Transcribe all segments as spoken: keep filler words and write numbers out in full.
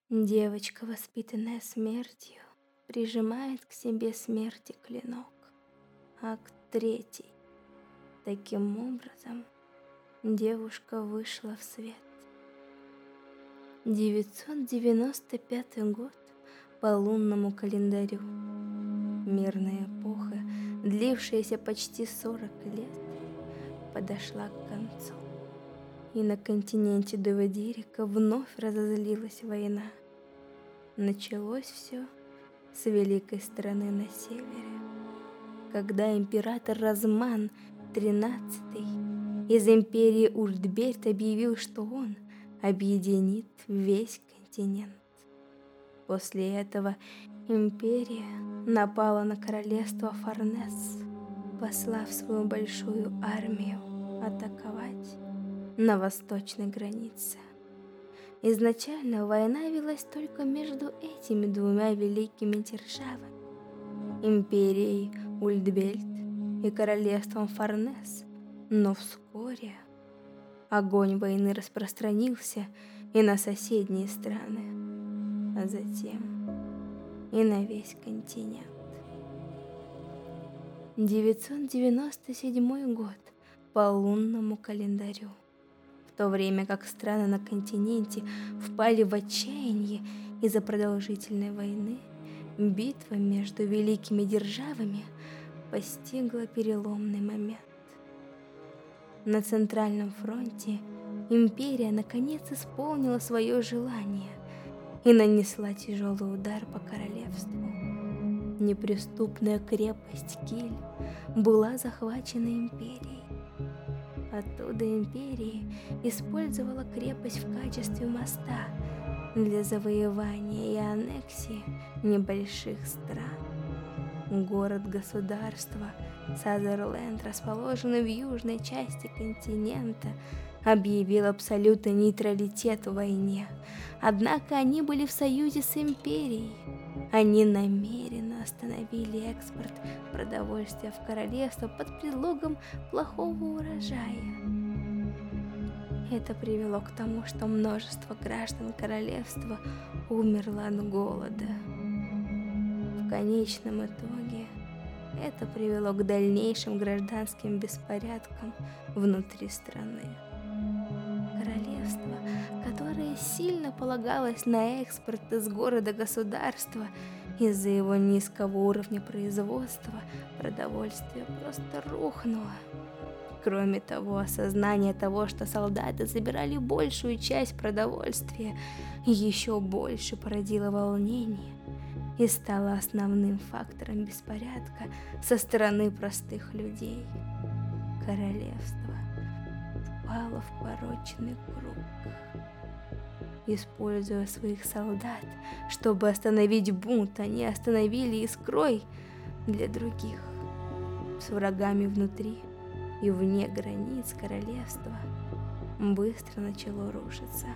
Девочка, воспитанная смертью, прижимает к себе смерти клинок. Акт третий. Таким образом, девушка вышла в свет. девятьсот девяносто пятый год по лунному календарю. Мирная эпоха, длившаяся почти сорок лет, подошла к концу. И на континенте Доводирика вновь разозлилась война. Началось все с великой страны на севере, когда император Разман тринадцатый из империи Ультберт объявил, что он объединит весь континент. После этого империя напала на королевство Фарнес, послав свою большую армию атаковать на восточной границе. Изначально война велась только между этими двумя великими державами – империей Ультбельт и королевством Фарнес, но вскоре огонь войны распространился и на соседние страны, а затем и на весь континент. девятьсот девяносто седьмой год по лунному календарю. В то время как страны на континенте впали в отчаяние из-за продолжительной войны, битва между великими державами постигла переломный момент. На Центральном фронте империя наконец исполнила свое желание и нанесла тяжелый удар по королевству. Неприступная крепость Киль была захвачена империей. Оттуда империя использовала крепость в качестве моста для завоевания и аннексии небольших стран. Город-государство Сазерленд, расположенный в южной части континента, объявил абсолютный нейтралитет в войне. Однако они были в союзе с империей. Они намеренно остановили экспорт продовольствия в королевство под предлогом плохого урожая. Это привело к тому, что множество граждан королевства умерло от голода. В конечном итоге это привело к дальнейшим гражданским беспорядкам внутри страны. Королевство, которое сильно полагалось на экспорт из города-государства, из-за его низкого уровня производства продовольствие просто рухнуло. Кроме того, осознание того, что солдаты забирали большую часть продовольствия, еще больше породило волнение и стало основным фактором беспорядка со стороны простых людей. Королевство впало в порочный круг. Используя своих солдат, чтобы остановить бунт, они остановили искрой для других. С врагами внутри и вне границ королевства быстро начало рушиться.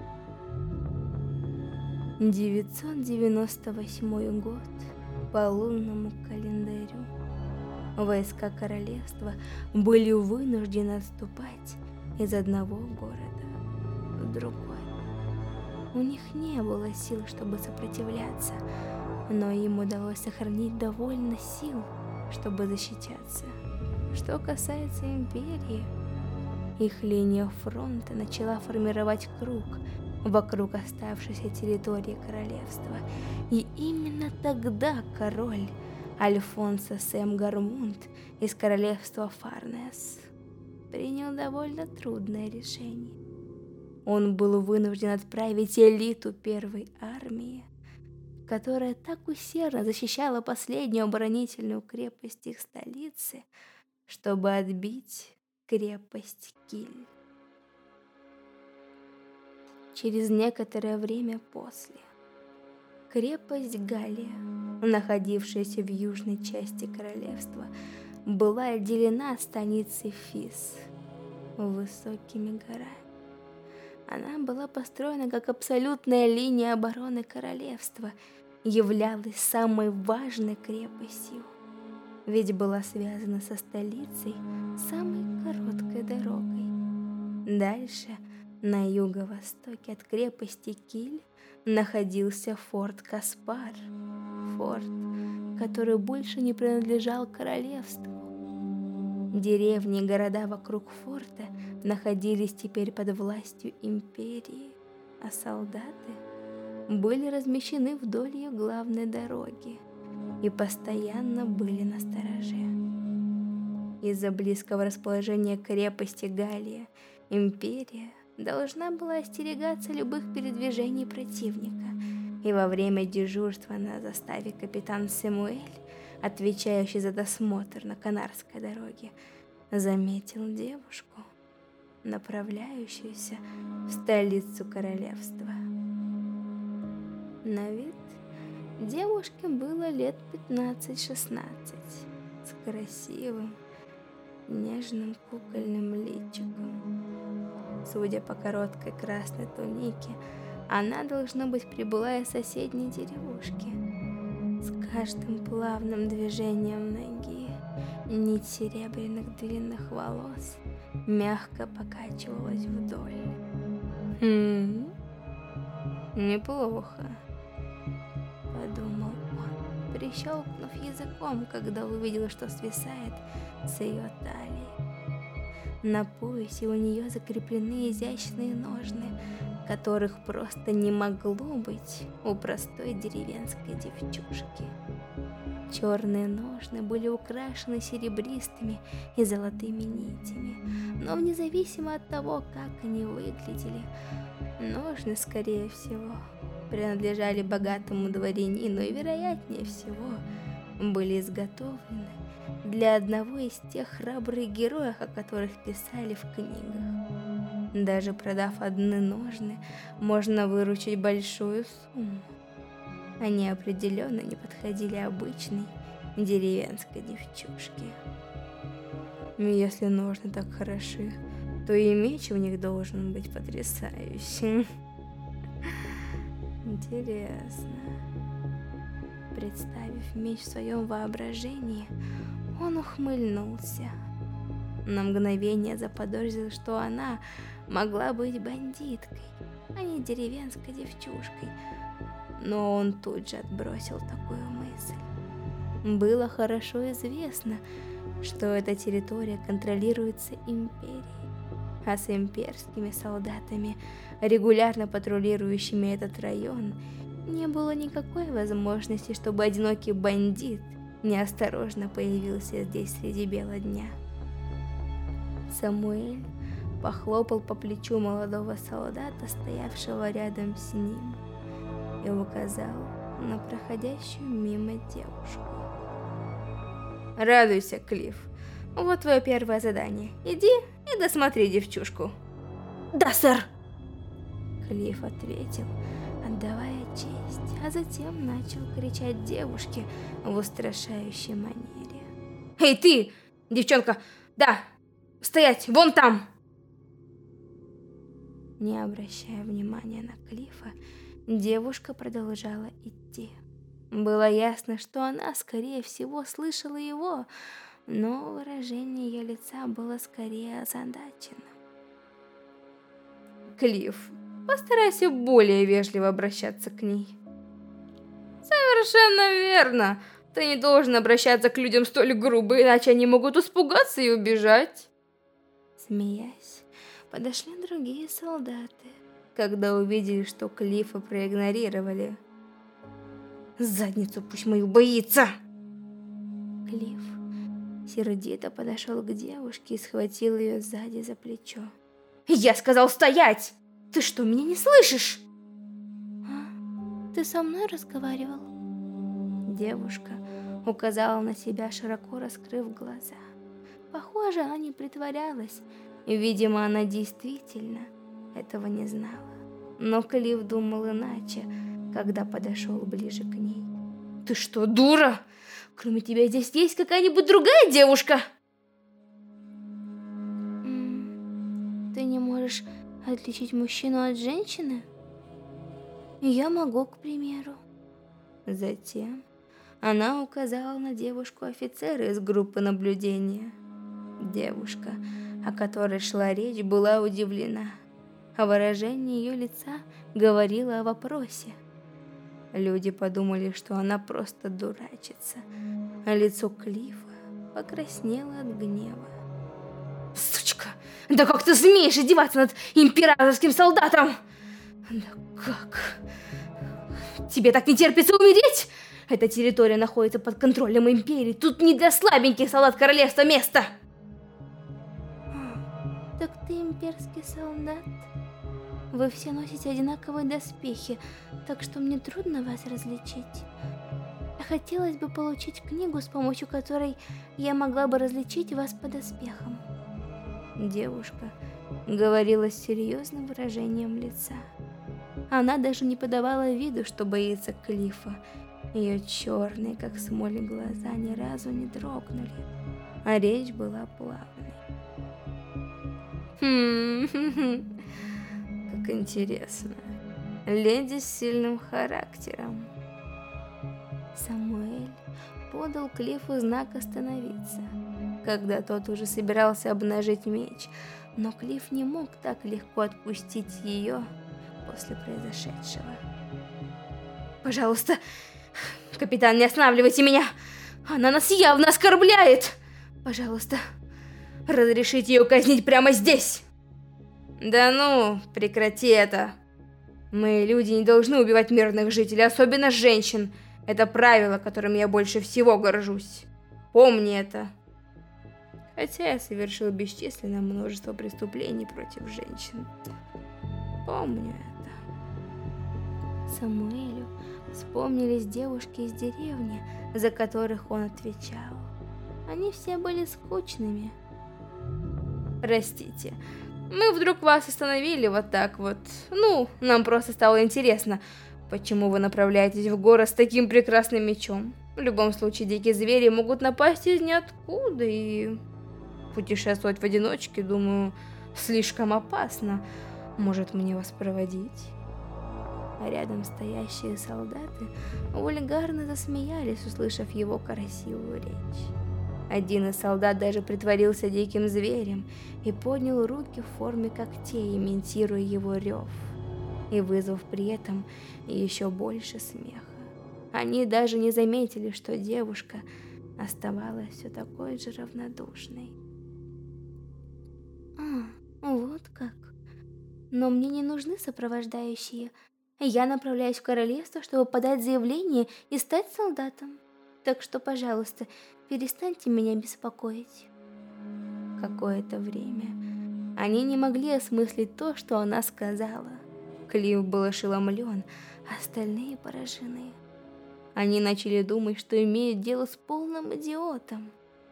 девятьсот девяносто восьмой год по лунному календарю. Войска королевства были вынуждены отступать из одного города в другой. У них не было сил, чтобы сопротивляться, но им удалось сохранить довольно сил, чтобы защищаться. Что касается империи, их линия фронта начала формировать круг вокруг оставшейся территории королевства, и именно тогда король Альфонсо Сэм Гармунд из королевства Фарнес принял довольно трудное решение. Он был вынужден отправить элиту первой армии, которая так усердно защищала последнюю оборонительную крепость их столицы, чтобы отбить крепость Киль. Через некоторое время после, крепость Галия, находившаяся в южной части королевства, была отделена от столицы Фис высокими горами. Она была построена как абсолютная линия обороны королевства, являлась самой важной крепостью, ведь была связана со столицей самой короткой дорогой. Дальше, на юго-востоке от крепости Киль, находился форт Каспар, форт, который больше не принадлежал королевству. Деревни и города вокруг форта находились теперь под властью империи, а солдаты были размещены вдоль ее главной дороги и постоянно были настороже. Из-за близкого расположения крепости Галлия империя должна была остерегаться любых передвижений противника, и во время дежурства на заставе капитан Самуэль, отвечающий за досмотр на Канарской дороге, заметил девушку, направляющуюся в столицу королевства. На вид девушке было лет пятнадцать-шестнадцать, с красивым, нежным кукольным личиком. Судя по короткой красной тунике, она, должно быть, прибыла из соседней деревушки. С каждым плавным движением ноги нить серебряных длинных волос мягко покачивалась вдоль. «Хм, неплохо», — подумал он, прищелкнув языком, когда увидел, что свисает с ее талии. На поясе у нее закреплены изящные ножны, которых просто не могло быть у простой деревенской девчушки. Черные ножны были украшены серебристыми и золотыми нитями, но независимо от того, как они выглядели, ножны, скорее всего, принадлежали богатому дворянину и, вероятнее всего, были изготовлены для одного из тех храбрых героев, о которых писали в книгах. Даже продав одни ножны, можно выручить большую сумму. Они определенно не подходили обычной деревенской девчушке. Если ножны так хороши, то и меч у них должен быть потрясающим. Интересно. Представив меч в своем воображении, он ухмыльнулся. На мгновение заподозрил, что она могла быть бандиткой, а не деревенской девчушкой. Но он тут же отбросил такую мысль. Было хорошо известно, что эта территория контролируется империей, а с имперскими солдатами, регулярно патрулирующими этот район, не было никакой возможности, чтобы одинокий бандит неосторожно появился здесь среди бела дня. Самуэль похлопал по плечу молодого солдата, стоявшего рядом с ним, и указал на проходящую мимо девушку. «Радуйся, Клифф. Вот твое первое задание. Иди и досмотри девчушку». «Да, сэр!» Клифф ответил, отдавая честь, а затем начал кричать девушке в устрашающей манере. «Эй, ты, девчонка! Да! Стоять! Вон там!» Не обращая внимания на Клиффа, девушка продолжала идти. Было ясно, что она, скорее всего, слышала его, но выражение ее лица было скорее озадаченным. «Клифф, постарайся более вежливо обращаться к ней». «Совершенно верно. Ты не должен обращаться к людям столь грубо, иначе они могут испугаться и убежать». Смеясь, подошли другие солдаты, когда увидели, что Клиффа проигнорировали. «Задницу пусть мою боится!» Клифф сердито подошел к девушке и схватил ее сзади за плечо. «Я сказал стоять! Ты что, меня не слышишь?» «А? Ты со мной разговаривал?» Девушка указала на себя, широко раскрыв глаза. Похоже, она не притворялась, и, видимо, она действительно этого не знала. Но Клифф думал иначе, когда подошел ближе к ней. «Ты что, дура? Кроме тебя здесь есть какая-нибудь другая девушка?» Ты не можешь отличить мужчину от женщины? Я могу, к примеру. Затем она указала на девушку-офицера из группы наблюдения. Девушка, о которой шла речь, была удивлена. а выражение ее лица говорило о вопросе. Люди подумали, что она просто дурачится, а лицо Клиффа покраснело от гнева. Сучка! Да как ты смеешь издеваться над императорским солдатом? Да как? Тебе так не терпится умереть? Эта территория находится под контролем империи. Тут не для слабеньких солдат королевства место. Так ты имперский солдат? Вы все носите одинаковые доспехи, так что мне трудно вас различить. Хотелось бы получить книгу, с помощью которой я могла бы различить вас по доспехам. Девушка говорила с серьезным выражением лица. Она даже не подавала виду, что боится Клиффа. Ее черные, как смоль, глаза ни разу не дрогнули, а речь была плавной. Хм, как интересно. Леди с сильным характером. Самуэль подал Клиффу знак остановиться, когда тот уже собирался обнажить меч, но Клифф не мог так легко отпустить ее после произошедшего. Пожалуйста, капитан, не останавливайте меня! Она нас явно оскорбляет! Пожалуйста, разрешите ее казнить прямо здесь! Да ну, прекрати это! Мы, люди, не должны убивать мирных жителей, особенно женщин. Это правило, которым я больше всего горжусь. Помни это. Хотя я совершил бесчисленное множество преступлений против женщин. Помню это. Самуэлю вспомнились девушки из деревни, за которых он отвечал. Они все были скучными. Простите, мы вдруг вас остановили вот так вот. Ну, нам просто стало интересно, почему вы направляетесь в город с таким прекрасным мечом. В любом случае, дикие звери могут напасть из ниоткуда, и путешествовать в одиночке, думаю, слишком опасно. Может, мне вас проводить? А рядом стоящие солдаты вульгарно засмеялись, услышав его красивую речь. Один из солдат даже притворился диким зверем и поднял руки в форме когтей, имитируя его рев, и вызвав при этом еще больше смеха. Они даже не заметили, что девушка оставалась все такой же равнодушной. А, вот как. Но мне не нужны сопровождающие. Я направляюсь в королевство, чтобы подать заявление и стать солдатом. Так что, пожалуйста, перестаньте меня беспокоить. Какое-то время они не могли осмыслить то, что она сказала. Клифф был ошеломлен, а остальные поражены. Они начали думать, что имеют дело с полным идиотом.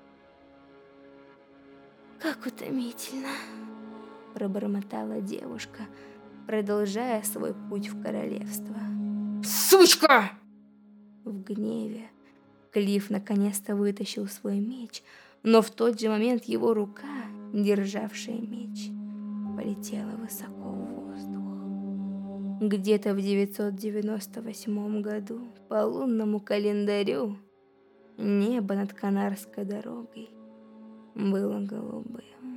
«Как утомительно!» – пробормотала девушка, продолжая свой путь в королевство. Сучка! В гневе Клифф наконец-то вытащил свой меч, но в тот же момент его рука, державшая меч, полетела высоко в воздух. Где-то в девятьсот девяносто восьмом году по лунному календарю небо над Канарской дорогой было голубым.